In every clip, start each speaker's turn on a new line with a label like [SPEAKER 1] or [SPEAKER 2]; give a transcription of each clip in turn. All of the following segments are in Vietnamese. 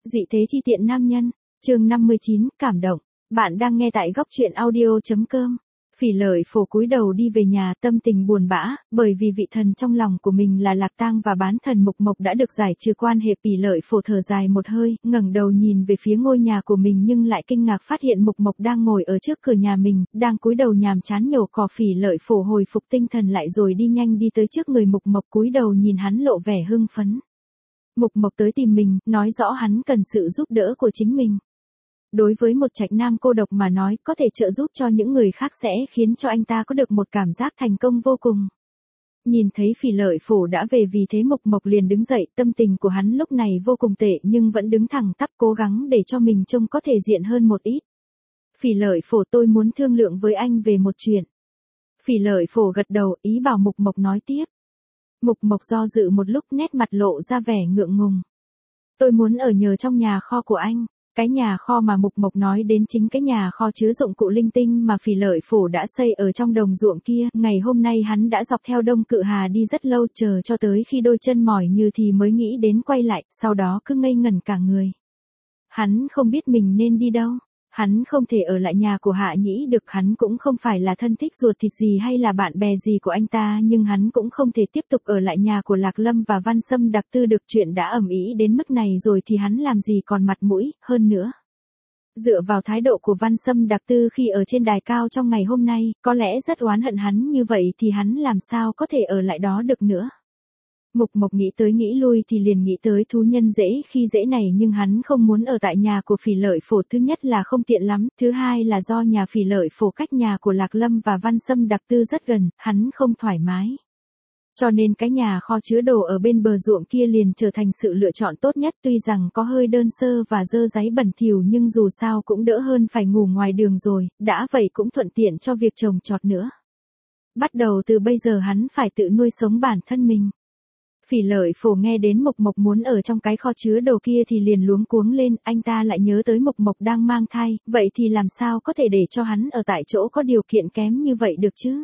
[SPEAKER 1] Dị thế chi tiện nam nhân, chương 59, cảm động. Bạn đang nghe tại góc truyện audio.com. Phỉ Lợi Phổ cúi đầu đi về nhà, tâm tình buồn bã, bởi vì vị thần trong lòng của mình là Lạc Tang và bán thần Mục Mộc đã được giải trừ quan hệ. Phỉ Lợi Phổ thở dài một hơi, ngẩng đầu nhìn về phía ngôi nhà của mình nhưng lại kinh ngạc phát hiện Mục Mộc đang ngồi ở trước cửa nhà mình, đang cúi đầu nhàm chán nhổ cỏ. Phỉ Lợi Phổ hồi phục tinh thần lại rồi đi nhanh đi tới trước người Mục Mộc, cúi đầu nhìn hắn lộ vẻ hưng phấn. Mục Mộc tới tìm mình, nói rõ hắn cần sự giúp đỡ của chính mình. Đối với một trạch nam cô độc mà nói, có thể trợ giúp cho những người khác sẽ khiến cho anh ta có được một cảm giác thành công vô cùng. Nhìn thấy Phỉ Lợi Phổ đã về, vì thế Mục Mộc liền đứng dậy, tâm tình của hắn lúc này vô cùng tệ nhưng vẫn đứng thẳng tắp cố gắng để cho mình trông có thể diện hơn một ít. Phỉ Lợi Phổ, tôi muốn thương lượng với anh về một chuyện. Phỉ Lợi Phổ gật đầu, ý bảo Mục Mộc nói tiếp. Mục Mộc do dự một lúc, nét mặt lộ ra vẻ ngượng ngùng. Tôi muốn ở nhờ trong nhà kho của anh. Cái nhà kho mà Mục Mộc nói đến chính cái nhà kho chứa dụng cụ linh tinh mà Phỉ Lợi Phổ đã xây ở trong đồng ruộng kia. Ngày hôm nay hắn đã dọc theo Đông Cự Hà đi rất lâu, chờ cho tới khi đôi chân mỏi như thì mới nghĩ đến quay lại, sau đó cứ ngây ngẩn cả người. Hắn không biết mình nên đi đâu. Hắn không thể ở lại nhà của Hạ Nhĩ được, hắn cũng không phải là thân thích ruột thịt gì hay là bạn bè gì của anh ta, nhưng hắn cũng không thể tiếp tục ở lại nhà của Lạc Lâm và Văn Sâm Đặc Tư được. Chuyện đã ầm ĩ đến mức này rồi thì hắn làm gì còn mặt mũi, hơn nữa. Dựa vào thái độ của Văn Sâm Đặc Tư khi ở trên đài cao trong ngày hôm nay, có lẽ rất oán hận hắn, như vậy thì hắn làm sao có thể ở lại đó được nữa. Mục Mộc nghĩ tới nghĩ lui thì liền nghĩ tới thú nhân dễ khi dễ này, nhưng hắn không muốn ở tại nhà của Phỉ Lợi Phổ. Thứ nhất là không tiện lắm, thứ hai là do nhà Phỉ Lợi Phổ cách nhà của Lạc Lâm và Văn Sâm Đặc Tư rất gần, hắn không thoải mái. Cho nên cái nhà kho chứa đồ ở bên bờ ruộng kia liền trở thành sự lựa chọn tốt nhất, tuy rằng có hơi đơn sơ và dơ dáy bẩn thỉu nhưng dù sao cũng đỡ hơn phải ngủ ngoài đường rồi, đã vậy cũng thuận tiện cho việc trồng trọt nữa. Bắt đầu từ bây giờ hắn phải tự nuôi sống bản thân mình. Phỉ Lợi Phổ nghe đến Mục Mộc muốn ở trong cái kho chứa đồ kia thì liền luống cuống lên, anh ta lại nhớ tới Mục Mộc đang mang thai, vậy thì làm sao có thể để cho hắn ở tại chỗ có điều kiện kém như vậy được chứ?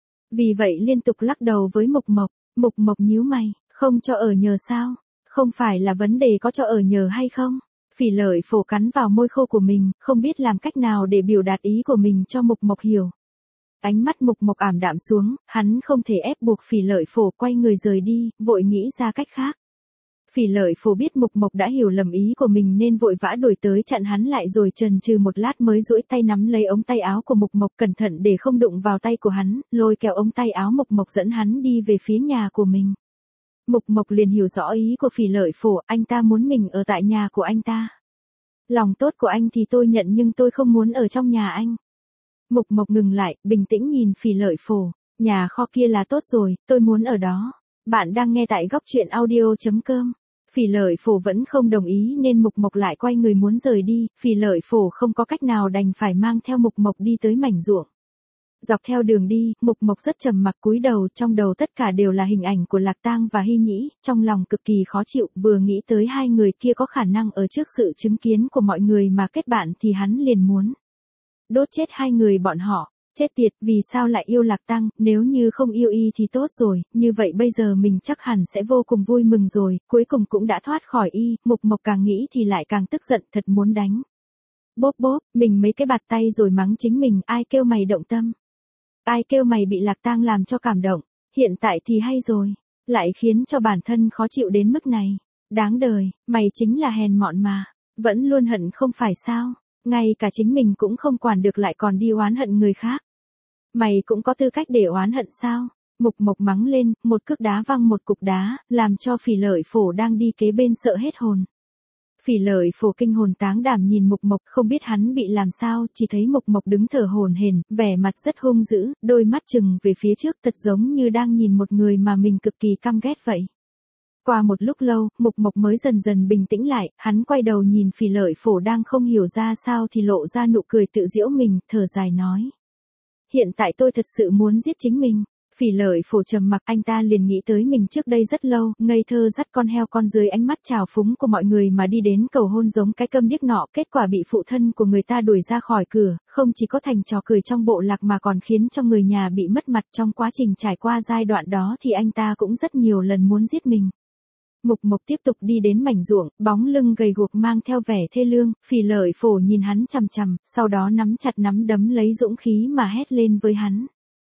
[SPEAKER 1] Vì vậy liên tục lắc đầu với Mục Mộc. Mục Mộc nhíu mày, không cho ở nhờ sao? Không phải là vấn đề có cho ở nhờ hay không? Phỉ Lợi Phổ cắn vào môi khô của mình, không biết làm cách nào để biểu đạt ý của mình cho Mục Mộc hiểu. Ánh mắt Mục Mộc ảm đạm xuống, hắn không thể ép buộc Phỉ Lợi Phổ quay người rời đi, vội nghĩ ra cách khác. Phỉ Lợi Phổ biết Mục Mộc đã hiểu lầm ý của mình nên vội vã đuổi tới chặn hắn lại, rồi chần chừ một lát mới duỗi tay nắm lấy ống tay áo của Mục Mộc, cẩn thận để không đụng vào tay của hắn, lôi kéo ống tay áo Mục Mộc dẫn hắn đi về phía nhà của mình. Mục Mộc liền hiểu rõ ý của Phỉ Lợi Phổ, anh ta muốn mình ở tại nhà của anh ta. Lòng tốt của anh thì tôi nhận nhưng tôi không muốn ở trong nhà anh. Mục Mộc ngừng lại, bình tĩnh nhìn Phỉ Lợi Phổ. Nhà kho kia là tốt rồi, tôi muốn ở đó. Bạn đang nghe tại góc truyện audio.com. Phỉ Lợi Phổ vẫn không đồng ý nên Mục Mộc lại quay người muốn rời đi. Phỉ Lợi Phổ không có cách nào đành phải mang theo Mục Mộc đi tới mảnh ruộng. Dọc theo đường đi, Mục Mộc rất trầm mặc cúi đầu, trong đầu tất cả đều là hình ảnh của Lạc Tang và Hy Nhĩ, trong lòng cực kỳ khó chịu, vừa nghĩ tới hai người kia có khả năng ở trước sự chứng kiến của mọi người mà kết bạn thì hắn liền muốn đốt chết hai người bọn họ. Chết tiệt, vì sao lại yêu Lạc Tang, nếu như không yêu y thì tốt rồi, như vậy bây giờ mình chắc hẳn sẽ vô cùng vui mừng rồi, cuối cùng cũng đã thoát khỏi y. Mục Mộc càng nghĩ thì lại càng tức giận, thật muốn đánh. Bốp bốp, mình mấy cái bạt tay rồi mắng chính mình, ai kêu mày động tâm? Ai kêu mày bị Lạc Tang làm cho cảm động? Hiện tại thì hay rồi, lại khiến cho bản thân khó chịu đến mức này. Đáng đời, mày chính là hèn mọn mà, vẫn luôn hận không phải sao? Ngay cả chính mình cũng không quản được lại còn đi oán hận người khác. Mày cũng có tư cách để oán hận sao? Mục Mộc mắng lên, một cước đá văng một cục đá, làm cho Phỉ Lợi Phổ đang đi kế bên sợ hết hồn. Phỉ Lợi Phổ kinh hồn táng đảm nhìn Mục Mộc, không biết hắn bị làm sao, chỉ thấy Mục Mộc đứng thở hổn hển, vẻ mặt rất hung dữ, đôi mắt trừng về phía trước thật giống như đang nhìn một người mà mình cực kỳ căm ghét vậy. Qua một lúc lâu, Mục Mộc mới dần dần bình tĩnh lại, hắn quay đầu nhìn Phỉ Lợi Phổ đang không hiểu ra sao thì lộ ra nụ cười tự giễu mình, thở dài nói. Hiện tại tôi thật sự muốn giết chính mình. Phỉ Lợi Phổ trầm mặc, anh ta liền nghĩ tới mình trước đây rất lâu, ngây thơ dắt con heo con dưới ánh mắt trào phúng của mọi người mà đi đến cầu hôn giống cái câm điếc nọ, kết quả bị phụ thân của người ta đuổi ra khỏi cửa, không chỉ có thành trò cười trong bộ lạc mà còn khiến cho người nhà bị mất mặt. Trong quá trình trải qua giai đoạn đó thì anh ta cũng rất nhiều lần muốn giết mình. Mục Mộc tiếp tục đi đến mảnh ruộng, bóng lưng gầy guộc mang theo vẻ thê lương, Phỉ Lợi Phổ nhìn hắn chằm chằm, sau đó nắm chặt nắm đấm lấy dũng khí mà hét lên với hắn.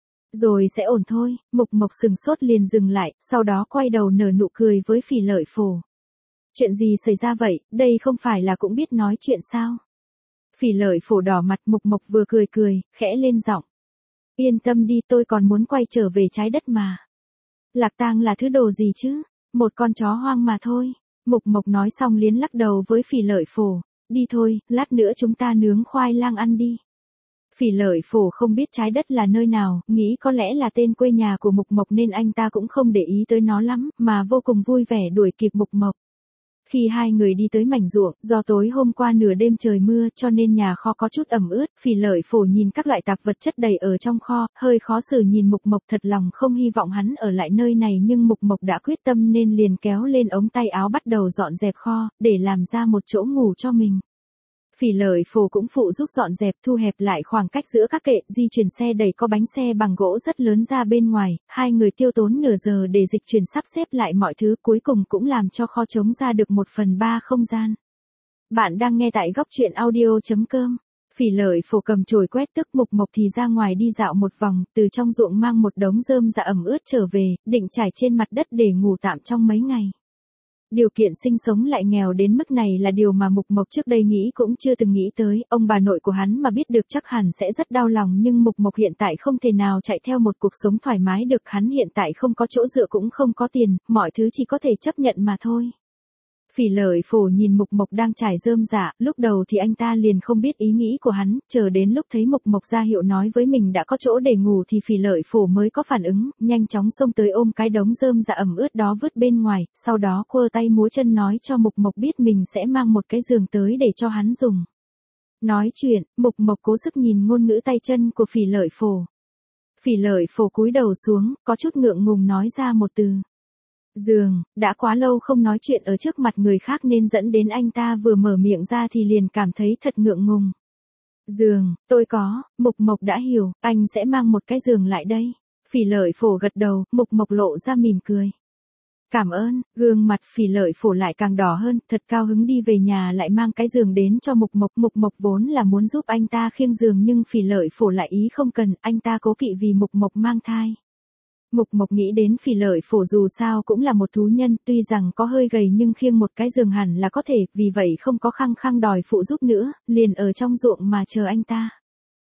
[SPEAKER 1] Rồi sẽ ổn thôi, Mục Mộc sừng sốt liền dừng lại, sau đó quay đầu nở nụ cười với Phỉ Lợi Phổ. Chuyện gì xảy ra vậy, đây không phải là cũng biết nói chuyện sao? Phỉ Lợi Phổ đỏ mặt, Mục Mộc vừa cười cười, khẽ lên giọng. Yên tâm đi, tôi còn muốn quay trở về trái đất mà. Lạc Tang là thứ đồ gì chứ? Một con chó hoang mà thôi. Mục Mộc nói xong liến lắc đầu với Phỉ Lợi Phổ. Đi thôi, lát nữa chúng ta nướng khoai lang ăn đi. Phỉ Lợi Phổ không biết trái đất là nơi nào, nghĩ có lẽ là tên quê nhà của Mục Mộc nên anh ta cũng không để ý tới nó lắm, mà vô cùng vui vẻ đuổi kịp Mục Mộc. Khi hai người đi tới mảnh ruộng, do tối hôm qua nửa đêm trời mưa cho nên nhà kho có chút ẩm ướt, Phỉ Lợi Phổ nhìn các loại tạp vật chất đầy ở trong kho, hơi khó xử nhìn Mục Mộc, thật lòng không hy vọng hắn ở lại nơi này nhưng Mục Mộc đã quyết tâm nên liền kéo lên ống tay áo bắt đầu dọn dẹp kho, để làm ra một chỗ ngủ cho mình. Phỉ Lợi Phổ cũng phụ giúp dọn dẹp, thu hẹp lại khoảng cách giữa các kệ, di chuyển xe đẩy có bánh xe bằng gỗ rất lớn ra bên ngoài, hai người tiêu tốn nửa giờ để dịch chuyển sắp xếp lại mọi thứ, cuối cùng cũng làm cho kho trống ra được 1/3 không gian. Bạn đang nghe tại góc truyện audio.com. Phỉ Lợi Phổ cầm chổi quét tức, Mục Mộc thì ra ngoài đi dạo một vòng, từ trong ruộng mang một đống rơm rạ ẩm ướt trở về, định trải trên mặt đất để ngủ tạm trong mấy ngày. Điều kiện sinh sống lại nghèo đến mức này là điều mà Mục Mộc trước đây nghĩ cũng chưa từng nghĩ tới, ông bà nội của hắn mà biết được chắc hẳn sẽ rất đau lòng nhưng Mục Mộc hiện tại không thể nào chạy theo một cuộc sống thoải mái được, hắn hiện tại không có chỗ dựa cũng không có tiền, mọi thứ chỉ có thể chấp nhận mà thôi. Phỉ Lợi Phổ nhìn Mục Mộc đang trải rơm rạ, lúc đầu thì anh ta liền không biết ý nghĩ của hắn, chờ đến lúc thấy Mục Mộc ra hiệu nói với mình đã có chỗ để ngủ thì Phỉ Lợi Phổ mới có phản ứng, nhanh chóng xông tới ôm cái đống rơm rạ ẩm ướt đó vứt bên ngoài, sau đó quơ tay múa chân nói cho Mục Mộc biết mình sẽ mang một cái giường tới để cho hắn dùng. Nói chuyện, Mục Mộc cố sức nhìn ngôn ngữ tay chân của Phỉ Lợi Phổ. Phỉ Lợi Phổ cúi đầu xuống, có chút ngượng ngùng nói ra một từ. Giường, đã quá lâu không nói chuyện ở trước mặt người khác nên dẫn đến anh ta vừa mở miệng ra thì liền cảm thấy thật ngượng ngùng. Giường, tôi có, Mục Mộc đã hiểu, anh sẽ mang một cái giường lại đây. Phỉ Lợi Phổ gật đầu, Mục Mộc lộ ra mỉm cười. Cảm ơn, gương mặt Phỉ Lợi Phổ lại càng đỏ hơn, thật cao hứng đi về nhà lại mang cái giường đến cho Mục Mộc. Mục Mộc vốn là muốn giúp anh ta khiêng giường nhưng Phỉ Lợi Phổ lại ý không cần, anh ta cố kỵ vì Mục Mộc mang thai. Mục Mộc nghĩ đến Phỉ Lợi Phổ dù sao cũng là một thú nhân, tuy rằng có hơi gầy nhưng khiêng một cái giường hẳn là có thể, vì vậy không có khăng khăng đòi phụ giúp nữa, liền ở trong ruộng mà chờ anh ta.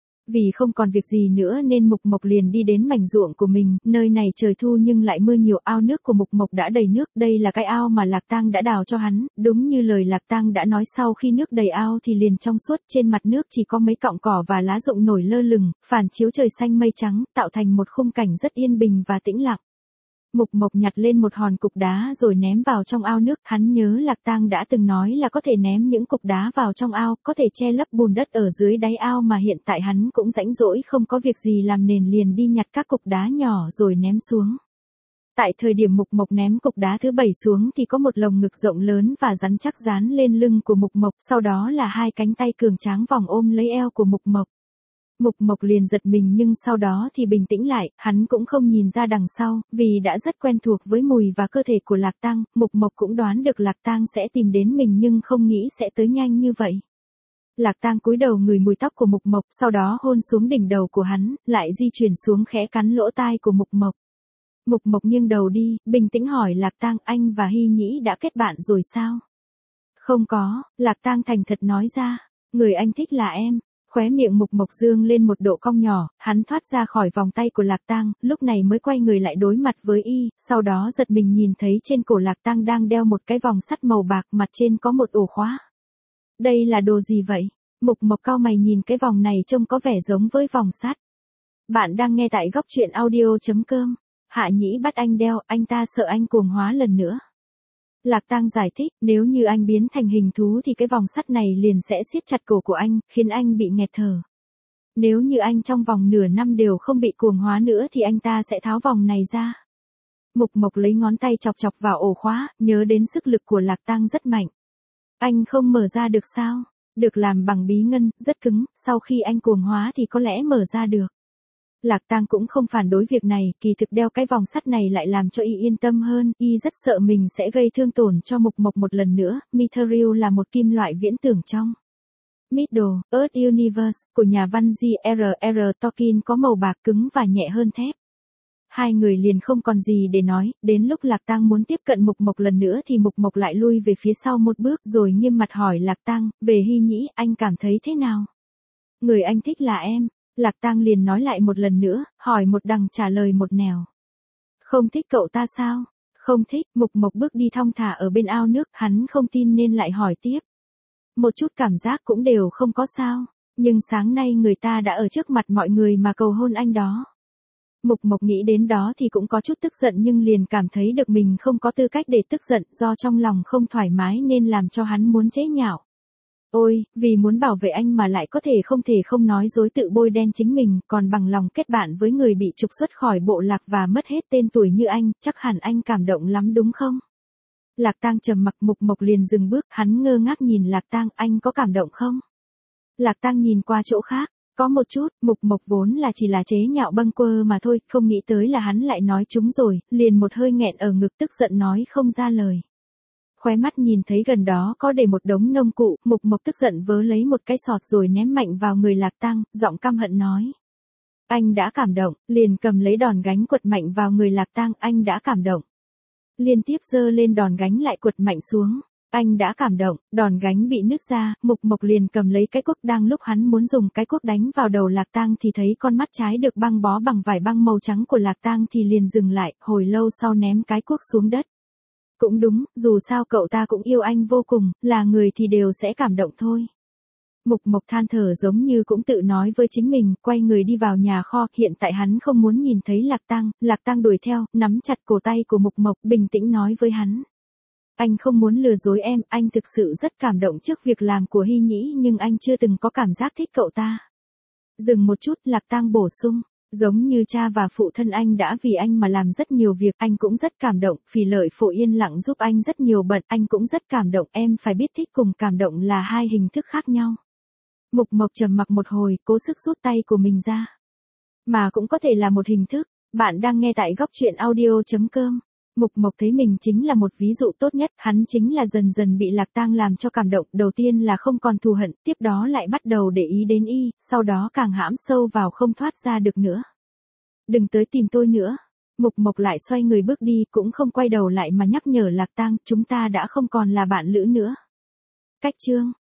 [SPEAKER 1] Vì không còn việc gì nữa nên Mục Mộc liền đi đến mảnh ruộng của mình, nơi này trời thu nhưng lại mưa nhiều, ao nước của Mục Mộc đã đầy nước, đây là cái ao mà Lạc Tang đã đào cho hắn, đúng như lời Lạc Tang đã nói sau khi nước đầy ao thì liền trong suốt, trên mặt nước chỉ có mấy cọng cỏ và lá rụng nổi lơ lửng, phản chiếu trời xanh mây trắng, tạo thành một khung cảnh rất yên bình và tĩnh lặng. Mục Mộc nhặt lên một hòn cục đá rồi ném vào trong ao nước, hắn nhớ Lạc Tang đã từng nói là có thể ném những cục đá vào trong ao, có thể che lấp bùn đất ở dưới đáy ao mà hiện tại hắn cũng rãnh rỗi không có việc gì làm nên liền đi nhặt các cục đá nhỏ rồi ném xuống. Tại thời điểm Mục Mộc ném cục đá thứ 7 xuống thì có một lồng ngực rộng lớn và rắn chắc dán lên lưng của Mục Mộc, sau đó là hai cánh tay cường tráng vòng ôm lấy eo của Mục Mộc. Mục Mộc liền giật mình nhưng sau đó thì bình tĩnh lại, hắn cũng không nhìn ra đằng sau, vì đã rất quen thuộc với mùi và cơ thể của Lạc Tang, Mục Mộc cũng đoán được Lạc Tang sẽ tìm đến mình nhưng không nghĩ sẽ tới nhanh như vậy. Lạc Tang cúi đầu ngửi mùi tóc của Mục Mộc, sau đó hôn xuống đỉnh đầu của hắn, lại di chuyển xuống khẽ cắn lỗ tai của Mục Mộc. Mục Mộc nghiêng đầu đi, bình tĩnh hỏi Lạc Tang, anh và Hy Nhĩ đã kết bạn rồi sao? Không có, Lạc Tang thành thật nói ra, người anh thích là em. Khóe miệng Mục Mộc dương lên một độ cong nhỏ, hắn thoát ra khỏi vòng tay của Lạc Tang, lúc này mới quay người lại đối mặt với y, sau đó giật mình nhìn thấy trên cổ Lạc Tang đang đeo một cái vòng sắt màu bạc, mặt trên có một ổ khóa. Đây là đồ gì vậy? Mục Mộc cau mày nhìn cái vòng này trông có vẻ giống với vòng sắt. Bạn đang nghe tại góc truyện audio.com. Hạ Nhĩ bắt anh đeo, anh ta sợ anh cuồng hóa lần nữa. Lạc Tang giải thích, nếu như anh biến thành hình thú thì cái vòng sắt này liền sẽ siết chặt cổ của anh, khiến anh bị nghẹt thở. Nếu như anh trong vòng nửa năm đều không bị cuồng hóa nữa thì anh ta sẽ tháo vòng này ra. Mục Mộc lấy ngón tay chọc chọc vào ổ khóa, nhớ đến sức lực của Lạc Tang rất mạnh. Anh không mở ra được sao? Được làm bằng bí ngân, rất cứng, sau khi anh cuồng hóa thì có lẽ mở ra được. Lạc Tang cũng không phản đối việc này, kỳ thực đeo cái vòng sắt này lại làm cho y yên tâm hơn, y rất sợ mình sẽ gây thương tổn cho Mục Mộc một lần nữa. Mithril là một kim loại viễn tưởng trong Middle Earth Universe của nhà văn J.R.R. Tolkien, có màu bạc cứng và nhẹ hơn thép. Hai người liền không còn gì để nói, đến lúc Lạc Tang muốn tiếp cận Mục Mộc lần nữa thì Mục Mộc lại lui về phía sau một bước rồi nghiêm mặt hỏi Lạc Tang, về Hy Nhĩ, anh cảm thấy thế nào? Người anh thích là em. Lạc Tang liền nói lại một lần nữa, hỏi một đằng trả lời một nẻo. Không thích cậu ta sao? Không thích. Mục Mộc bước đi thong thả ở bên ao nước, hắn không tin nên lại hỏi tiếp. Một chút cảm giác cũng đều không có sao, nhưng sáng nay người ta đã ở trước mặt mọi người mà cầu hôn anh đó. Mục Mộc nghĩ đến đó thì cũng có chút tức giận nhưng liền cảm thấy được mình không có tư cách để tức giận, do trong lòng không thoải mái nên làm cho hắn muốn chế nhạo. Ôi, vì muốn bảo vệ anh mà lại có thể không nói dối tự bôi đen chính mình, còn bằng lòng kết bạn với người bị trục xuất khỏi bộ lạc và mất hết tên tuổi như anh, chắc hẳn anh cảm động lắm đúng không? Lạc Tang trầm mặc. Mục Mộc liền dừng bước, hắn ngơ ngác nhìn Lạc Tang, anh có cảm động không? Lạc Tang nhìn qua chỗ khác, có một chút. Mục Mộc vốn là chỉ là chế nhạo bâng quơ mà thôi, không nghĩ tới là hắn lại nói trúng rồi, liền một hơi nghẹn ở ngực tức giận nói không ra lời. Khóe mắt nhìn thấy gần đó có để một đống nông cụ, Mục Mộc tức giận vớ lấy một cái sọt rồi ném mạnh vào người Lạc Tang, giọng căm hận nói. Anh đã cảm động, liền cầm lấy đòn gánh quật mạnh vào người Lạc Tang, anh đã cảm động. Liên tiếp giơ lên đòn gánh lại quật mạnh xuống. Anh đã cảm động, đòn gánh bị nứt ra, Mục Mộc liền cầm lấy cái cuốc, đang lúc hắn muốn dùng cái cuốc đánh vào đầu Lạc Tang thì thấy con mắt trái được băng bó bằng vải băng màu trắng của Lạc Tang thì liền dừng lại, hồi lâu sau ném cái cuốc xuống đất. Cũng đúng, dù sao cậu ta cũng yêu anh vô cùng, là người thì đều sẽ cảm động thôi. Mục Mộc than thở giống như cũng tự nói với chính mình, quay người đi vào nhà kho, hiện tại hắn không muốn nhìn thấy Lạc Tang đuổi theo, nắm chặt cổ tay của Mục Mộc, bình tĩnh nói với hắn. Anh không muốn lừa dối em, anh thực sự rất cảm động trước việc làm của Hy Nhĩ nhưng anh chưa từng có cảm giác thích cậu ta. Dừng một chút, Lạc Tang bổ sung. Giống như cha và phụ thân anh đã vì anh mà làm rất nhiều việc, anh cũng rất cảm động, Phỉ Lợi Phổ yên lặng giúp anh rất nhiều bận, anh cũng rất cảm động, em phải biết thích cùng cảm động là hai hình thức khác nhau. Mục Mộc trầm mặc một hồi, cố sức rút tay của mình ra. Mà cũng có thể là một hình thức, bạn đang nghe tại góc truyện audio.com. Mục Mộc thấy mình chính là một ví dụ tốt nhất, hắn chính là dần dần bị Lạc Tang làm cho cảm động, đầu tiên là không còn thù hận, tiếp đó lại bắt đầu để ý đến y, sau đó càng hãm sâu vào không thoát ra được nữa. Đừng tới tìm tôi nữa. Mục Mộc lại xoay người bước đi, cũng không quay đầu lại mà nhắc nhở Lạc Tang, chúng ta đã không còn là bạn lữ nữa. Cách chương